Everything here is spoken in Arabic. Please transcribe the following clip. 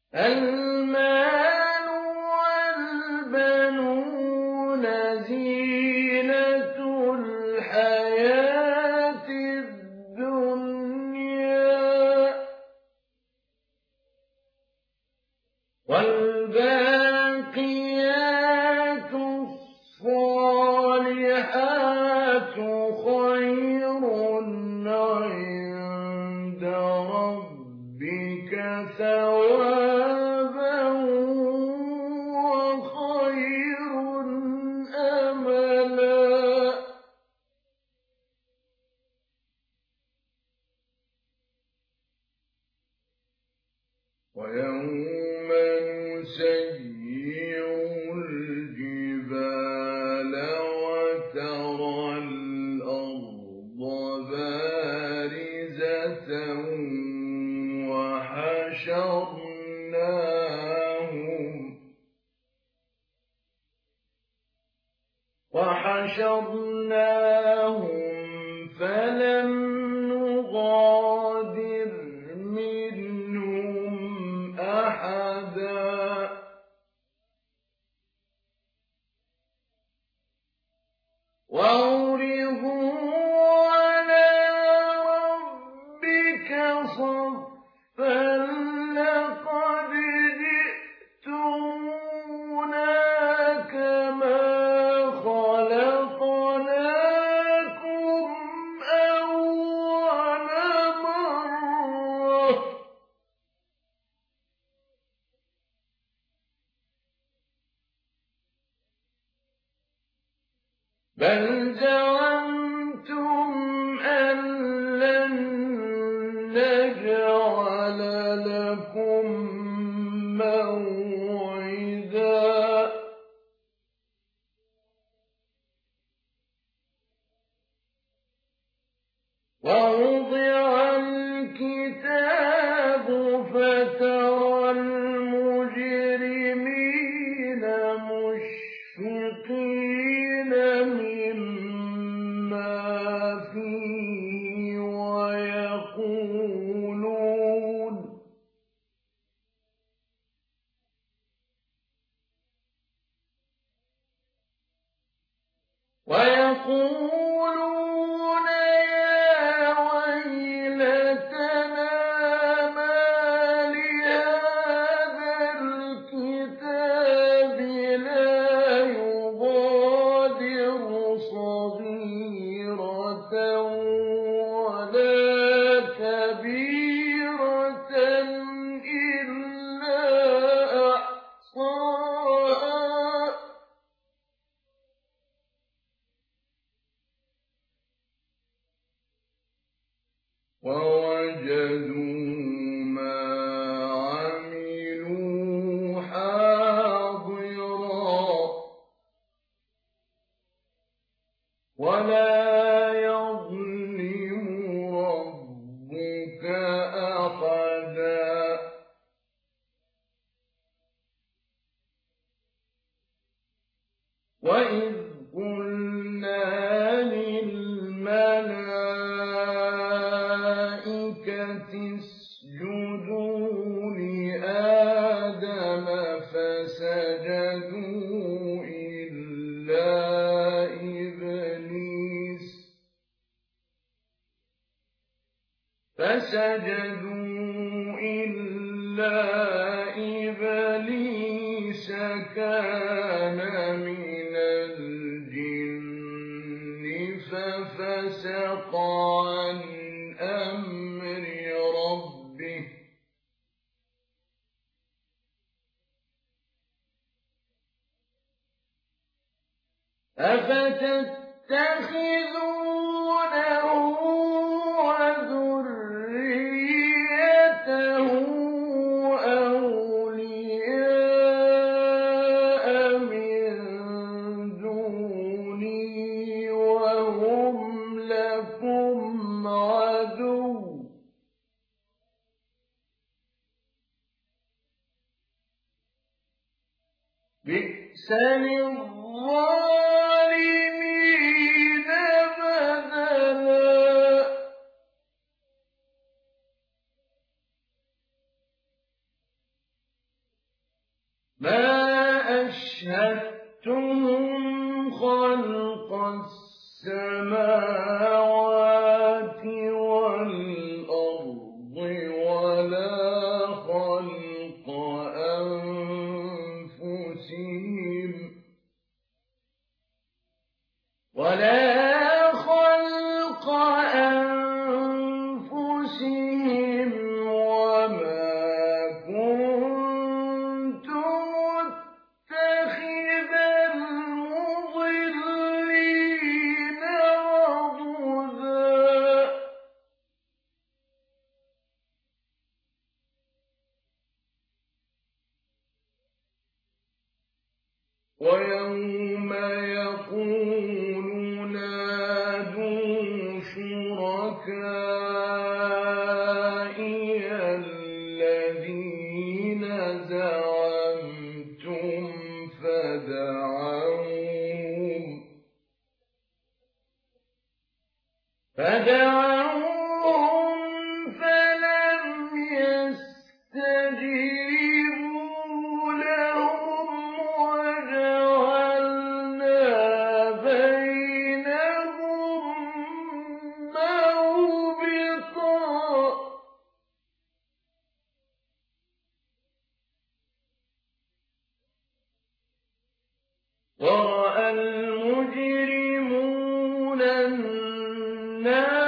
المال والبنون زينة الحياة الدنيا والباقيات الصالحات خير عند ربك ثوابا وخير أملا. ويوم نسير الجبال وترى الأرض بارزة وحشرناهم فلم نغادر منهم أحدا وعرضوا على ربك صفا لقد جئتمونا كما خلقناكم أول مرة بل زعمتم أن لن نجعل لكم موعدا ووضع الكتاب فترى المجرمين مشفقين مما فيه ويقولون يا ويلتنا ما لهذا الكتاب لا يغادر صغيرة ولا كبيرة إلا أحصاها ووجدوا ما عملوا حاضرا ولا يظلم ربك أحدا وإذ قلنا للملائكة اسجدوا لآدم فسجدوا إلا إبليس كان من الجن ففسق عن أمر ربه أفتتخذونه وذريته أولياء من دوني وهم لكم عدو بئس للظالمين بدلا ما أشهدتهم خلق السماوات والأرض ولا خلق أنفسهم وما كنت متخذ المضلين عضدا ويوم يقول نادوا شركائي الذين زعمتم فدعوهم فلم يستجيبوا لهم وجعلنا بينهم موبقا ورأى المجرمون النار